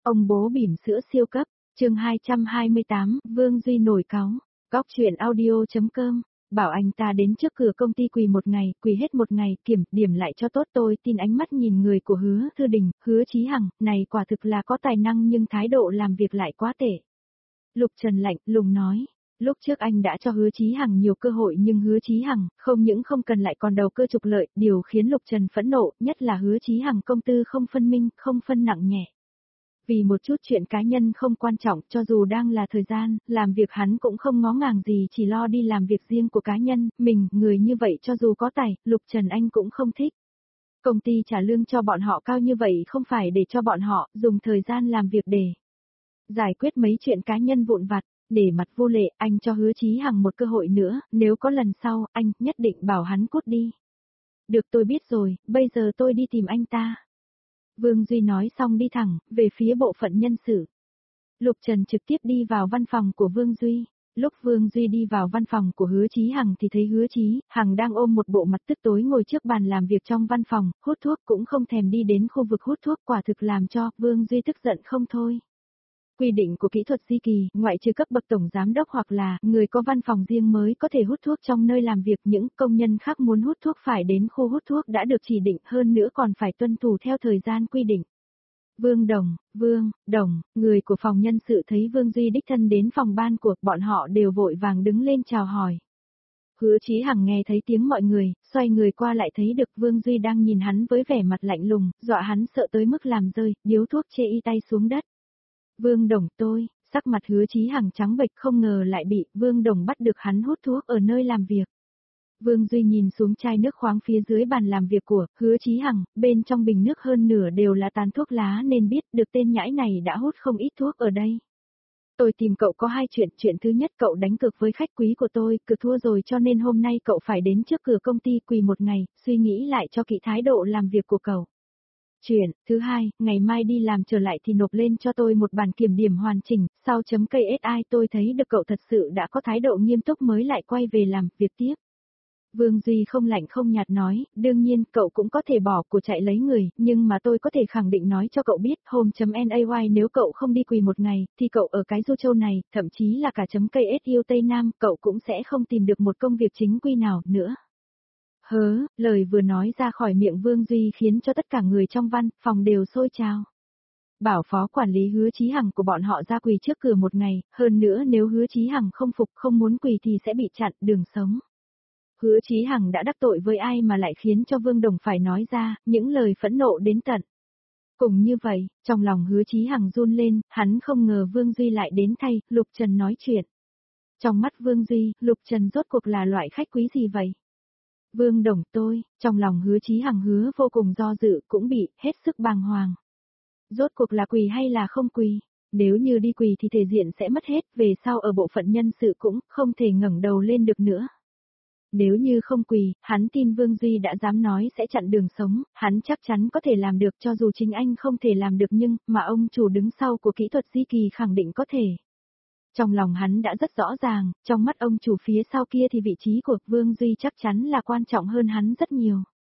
Ông bố bỉm sữa siêu cấp, chương 228, Vương Duy nổi cáu, góc chuyện audio.com, bảo anh ta đến trước cửa công ty quỳ một ngày, quỳ hết một ngày, kiểm điểm lại cho tốt. Tôi tin ánh mắt nhìn người của Hứa Thư Đình, Hứa Chí Hằng, này quả thực là có tài năng nhưng thái độ làm việc lại quá tệ. Lục Trần lạnh lùng nói. Lúc trước anh đã cho Hứa Chí Hằng nhiều cơ hội nhưng Hứa Chí Hằng không những không cần lại còn đầu cơ trục lợi, điều khiến Lục Trần phẫn nộ nhất là Hứa Chí Hằng công tư không phân minh, không phân nặng nhẹ. Vì một chút chuyện cá nhân không quan trọng, cho dù đang là thời gian, làm việc hắn cũng không ngó ngàng gì, chỉ lo đi làm việc riêng của cá nhân, mình, người như vậy cho dù có tài, Lục Trần anh cũng không thích. Công ty trả lương cho bọn họ cao như vậy không phải để cho bọn họ dùng thời gian làm việc để giải quyết mấy chuyện cá nhân vụn vặt. Để mặt vô lệ, anh cho Hứa Chí Hằng một cơ hội nữa, nếu có lần sau, anh nhất định bảo hắn cút đi. Được, tôi biết rồi, bây giờ tôi đi tìm anh ta. Vương Duy nói xong đi thẳng về phía bộ phận nhân sự. Lục Trần trực tiếp đi vào văn phòng của Vương Duy. Lúc Vương Duy đi vào văn phòng của Hứa Chí Hằng thì thấy Hứa Chí Hằng đang ôm một bộ mặt tức tối ngồi trước bàn làm việc trong văn phòng, hút thuốc, cũng không thèm đi đến khu vực hút thuốc, quả thực làm cho Vương Duy tức giận không thôi. Quy định của kỹ thuật di kỳ, ngoại trừ cấp bậc tổng giám đốc hoặc là người có văn phòng riêng mới có thể hút thuốc trong nơi làm việc, những công nhân khác muốn hút thuốc phải đến khu hút thuốc đã được chỉ định, hơn nữa còn phải tuân thủ theo thời gian quy định. Vương Đồng, người của phòng nhân sự thấy Vương Duy đích thân đến phòng ban của bọn họ đều vội vàng đứng lên chào hỏi. Hứa Chí Hằng nghe thấy tiếng mọi người, xoay người qua lại thấy được Vương Duy đang nhìn hắn với vẻ mặt lạnh lùng, dọa hắn sợ tới mức làm rơi điếu thuốc chê y tay xuống đất. Vương Đồng, tôi, sắc mặt Hứa Chí Hằng trắng bệch, không ngờ lại bị Vương Đồng bắt được hắn hút thuốc ở nơi làm việc. Vương Duy nhìn xuống chai nước khoáng phía dưới bàn làm việc của Hứa Chí Hằng, bên trong bình nước hơn nửa đều là tàn thuốc lá nên biết được tên nhãi này đã hút không ít thuốc ở đây. Tôi tìm cậu có hai chuyện, chuyện thứ nhất cậu đánh cược với khách quý của tôi, cược thua rồi cho nên hôm nay cậu phải đến trước cửa công ty quỳ một ngày, suy nghĩ lại cho kỹ thái độ làm việc của cậu. Chuyện thứ hai, ngày mai đi làm trở lại thì nộp lên cho tôi một bản kiểm điểm hoàn chỉnh, sau chấm KSI tôi thấy được cậu thật sự đã có thái độ nghiêm túc mới lại quay về làm việc tiếp. Vương Duy không lạnh không nhạt nói, đương nhiên cậu cũng có thể bỏ của chạy lấy người, nhưng mà tôi có thể khẳng định nói cho cậu biết, hôm chấm NAY nếu cậu không đi quỳ một ngày, thì cậu ở cái Du Châu này, thậm chí là cả chấm KSU Tây Nam, cậu cũng sẽ không tìm được một công việc chính quy nào nữa. Lời vừa nói ra khỏi miệng Vương Duy khiến cho tất cả người trong văn phòng đều sôi trào. Bảo phó quản lý Hứa Chí Hằng của bọn họ ra quỳ trước cửa một ngày, hơn nữa nếu Hứa Chí Hằng không phục không muốn quỳ thì sẽ bị chặn đường sống. Hứa Chí Hằng đã đắc tội với ai mà lại khiến cho Vương Đồng phải nói ra những lời phẫn nộ đến tận. Cùng như vậy, trong lòng Hứa Chí Hằng run lên, hắn không ngờ Vương Duy lại đến thay Lục Trần nói chuyện. Trong mắt Vương Duy, Lục Trần rốt cuộc là loại khách quý gì vậy? Vương Đồng, tôi, trong lòng Hứa Chí Hằng hứa vô cùng do dự, cũng bị hết sức bàng hoàng. Rốt cuộc là quỳ hay là không quỳ? Nếu như đi quỳ thì thể diện sẽ mất hết, về sau ở bộ phận nhân sự cũng không thể ngẩng đầu lên được nữa. Nếu như không quỳ, hắn tin Vương Duy đã dám nói sẽ chặn đường sống, hắn chắc chắn có thể làm được, cho dù chính anh không thể làm được nhưng mà ông chủ đứng sau của kỹ thuật di kỳ khẳng định có thể. Trong lòng hắn đã rất rõ ràng, trong mắt ông chủ phía sau kia thì vị trí của Vương Duy chắc chắn là quan trọng hơn hắn rất nhiều.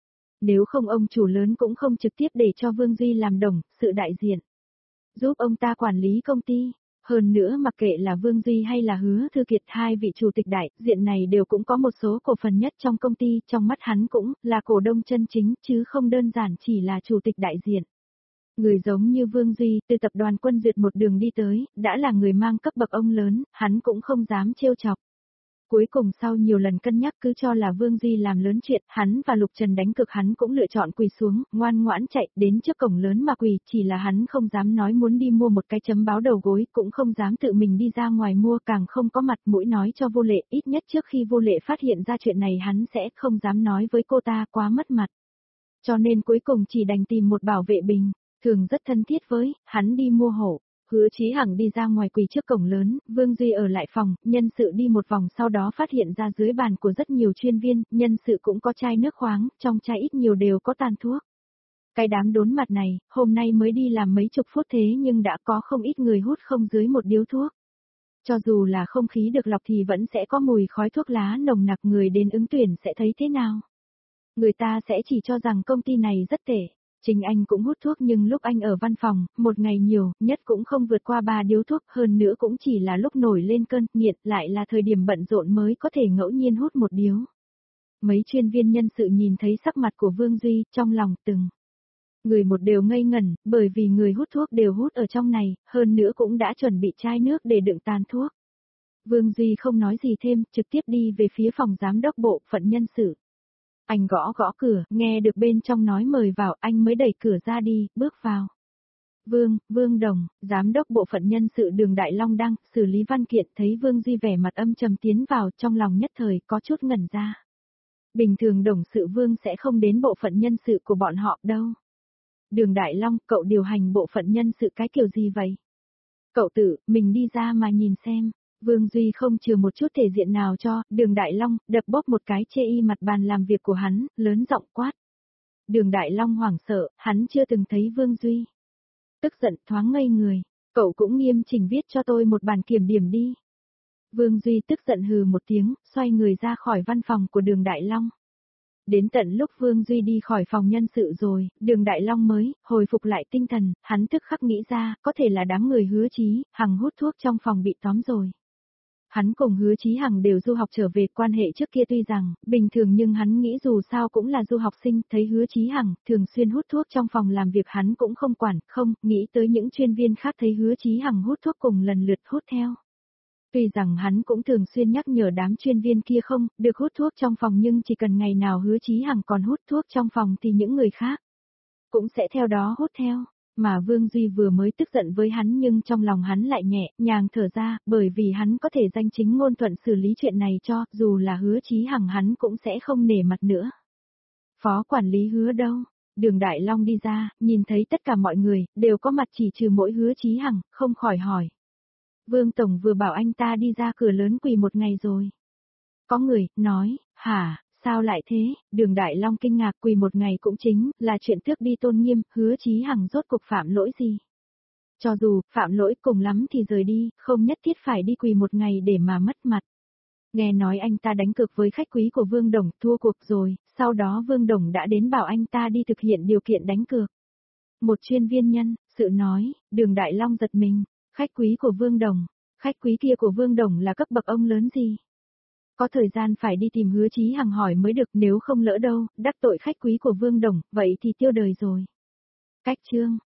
Nếu không ông chủ lớn cũng không trực tiếp để cho Vương Duy làm đồng sự đại diện, giúp ông ta quản lý công ty. Hơn nữa mặc kệ là Vương Duy hay là Hứa Thư Kiệt, hai vị chủ tịch đại diện này đều cũng có một số cổ phần nhất trong công ty, trong mắt hắn cũng là cổ đông chân chính chứ không đơn giản chỉ là chủ tịch đại diện. Người giống như Vương Duy, từ tập đoàn Quân Duyệt một đường đi tới, đã là người mang cấp bậc ông lớn, hắn cũng không dám trêu chọc. Cuối cùng sau nhiều lần cân nhắc cứ cho là Vương Duy làm lớn chuyện, hắn và Lục Trần đánh cực, hắn cũng lựa chọn quỳ xuống, ngoan ngoãn chạy đến trước cổng lớn mà quỳ, chỉ là hắn không dám nói muốn đi mua một cái chấm báo đầu gối, cũng không dám tự mình đi ra ngoài mua, càng không có mặt mũi nói cho Vô Lệ, ít nhất trước khi Vô Lệ phát hiện ra chuyện này hắn sẽ không dám nói với cô ta, quá mất mặt. Cho nên cuối cùng chỉ đành tìm một bảo vệ bình thường rất thân thiết với hắn đi mua hộ. Hứa Chí Hằng đi ra ngoài quỳ trước cổng lớn, Vương Duy ở lại phòng, nhân sự đi một vòng sau đó phát hiện ra dưới bàn của rất nhiều chuyên viên, nhân sự cũng có chai nước khoáng, trong chai ít nhiều đều có tàn thuốc. Cái đám đốn mặt này, hôm nay mới đi làm mấy chục phút thế nhưng đã có không ít người hút không dưới một điếu thuốc. Cho dù là không khí được lọc thì vẫn sẽ có mùi khói thuốc lá nồng nặc, người đến ứng tuyển sẽ thấy thế nào? Người ta sẽ chỉ cho rằng công ty này rất tệ. Chính anh cũng hút thuốc nhưng lúc anh ở văn phòng, một ngày nhiều, nhất cũng không vượt qua 3 điếu thuốc, hơn nữa cũng chỉ là lúc nổi lên cơn nghiện, lại là thời điểm bận rộn mới có thể ngẫu nhiên hút một điếu. Mấy chuyên viên nhân sự nhìn thấy sắc mặt của Vương Duy, trong lòng từng người một đều ngây ngẩn, bởi vì người hút thuốc đều hút ở trong này, hơn nữa cũng đã chuẩn bị chai nước để đựng tàn thuốc. Vương Duy không nói gì thêm, trực tiếp đi về phía phòng giám đốc bộ phận nhân sự. Anh gõ gõ cửa, nghe được bên trong nói mời vào, anh mới đẩy cửa ra đi, bước vào. Vương Đồng, giám đốc bộ phận nhân sự Đường Đại Long đang xử lý văn kiện, thấy Vương Duy vẻ mặt âm trầm tiến vào, trong lòng nhất thời có chút ngẩn ra. Bình thường đồng sự Vương sẽ không đến bộ phận nhân sự của bọn họ đâu. Đường Đại Long, cậu điều hành bộ phận nhân sự cái kiểu gì vậy? Cậu tự, mình đi ra mà nhìn xem. Vương Duy không chừa một chút thể diện nào cho, Đường Đại Long, đập bóp một cái chê y mặt bàn làm việc của hắn, lớn giọng quát. Đường Đại Long hoảng sợ, hắn chưa từng thấy Vương Duy. Tức giận thoáng ngây người, cậu cũng nghiêm chỉnh viết cho tôi một bản kiểm điểm đi. Vương Duy tức giận hừ một tiếng, xoay người ra khỏi văn phòng của Đường Đại Long. Đến tận lúc Vương Duy đi khỏi phòng nhân sự rồi, Đường Đại Long mới hồi phục lại tinh thần, hắn tức khắc nghĩ ra, có thể là đám người Hứa Chí Hằng hút thuốc trong phòng bị tóm rồi. Hắn cùng Hứa Chí Hằng đều du học trở về, quan hệ trước kia tuy rằng bình thường nhưng hắn nghĩ dù sao cũng là du học sinh, thấy Hứa Chí Hằng thường xuyên hút thuốc trong phòng làm việc hắn cũng không quản, không nghĩ tới những chuyên viên khác thấy Hứa Chí Hằng hút thuốc cùng lần lượt hút theo. Tuy rằng hắn cũng thường xuyên nhắc nhở đám chuyên viên kia không được hút thuốc trong phòng, nhưng chỉ cần ngày nào Hứa Chí Hằng còn hút thuốc trong phòng thì những người khác cũng sẽ theo đó hút theo. Mà Vương Duy vừa mới tức giận với hắn nhưng trong lòng hắn lại nhẹ nhàng thở ra, bởi vì hắn có thể danh chính ngôn thuận xử lý chuyện này cho, dù là Hứa Chí Hằng hắn cũng sẽ không nể mặt nữa. Phó quản lý Hứa đâu? Đường Đại Long đi ra, nhìn thấy tất cả mọi người đều có mặt chỉ trừ mỗi Hứa Chí Hằng, không khỏi hỏi. Vương Tổng vừa bảo anh ta đi ra cửa lớn quỳ một ngày rồi. Có người nói, hả, sao lại thế? Đường Đại Long kinh ngạc, quỳ một ngày cũng chính là chuyện tước đi tôn nghiêm, Hứa Chí Hằng rốt cuộc phạm lỗi gì? Cho dù phạm lỗi cùng lắm thì rời đi, không nhất thiết phải đi quỳ một ngày để mà mất mặt. Nghe nói anh ta đánh cược với khách quý của Vương Đồng, thua cuộc rồi, sau đó Vương Đồng đã đến bảo anh ta đi thực hiện điều kiện đánh cược. Một chuyên viên nhân sự nói, Đường Đại Long giật mình, khách quý của Vương Đồng, khách quý kia của Vương Đồng là cấp bậc ông lớn gì? Có thời gian phải đi tìm Hứa Chí Hằng hỏi mới được, nếu không lỡ đâu, đắc tội khách quý của Vương Đồng, vậy thì tiêu đời rồi. Cách chương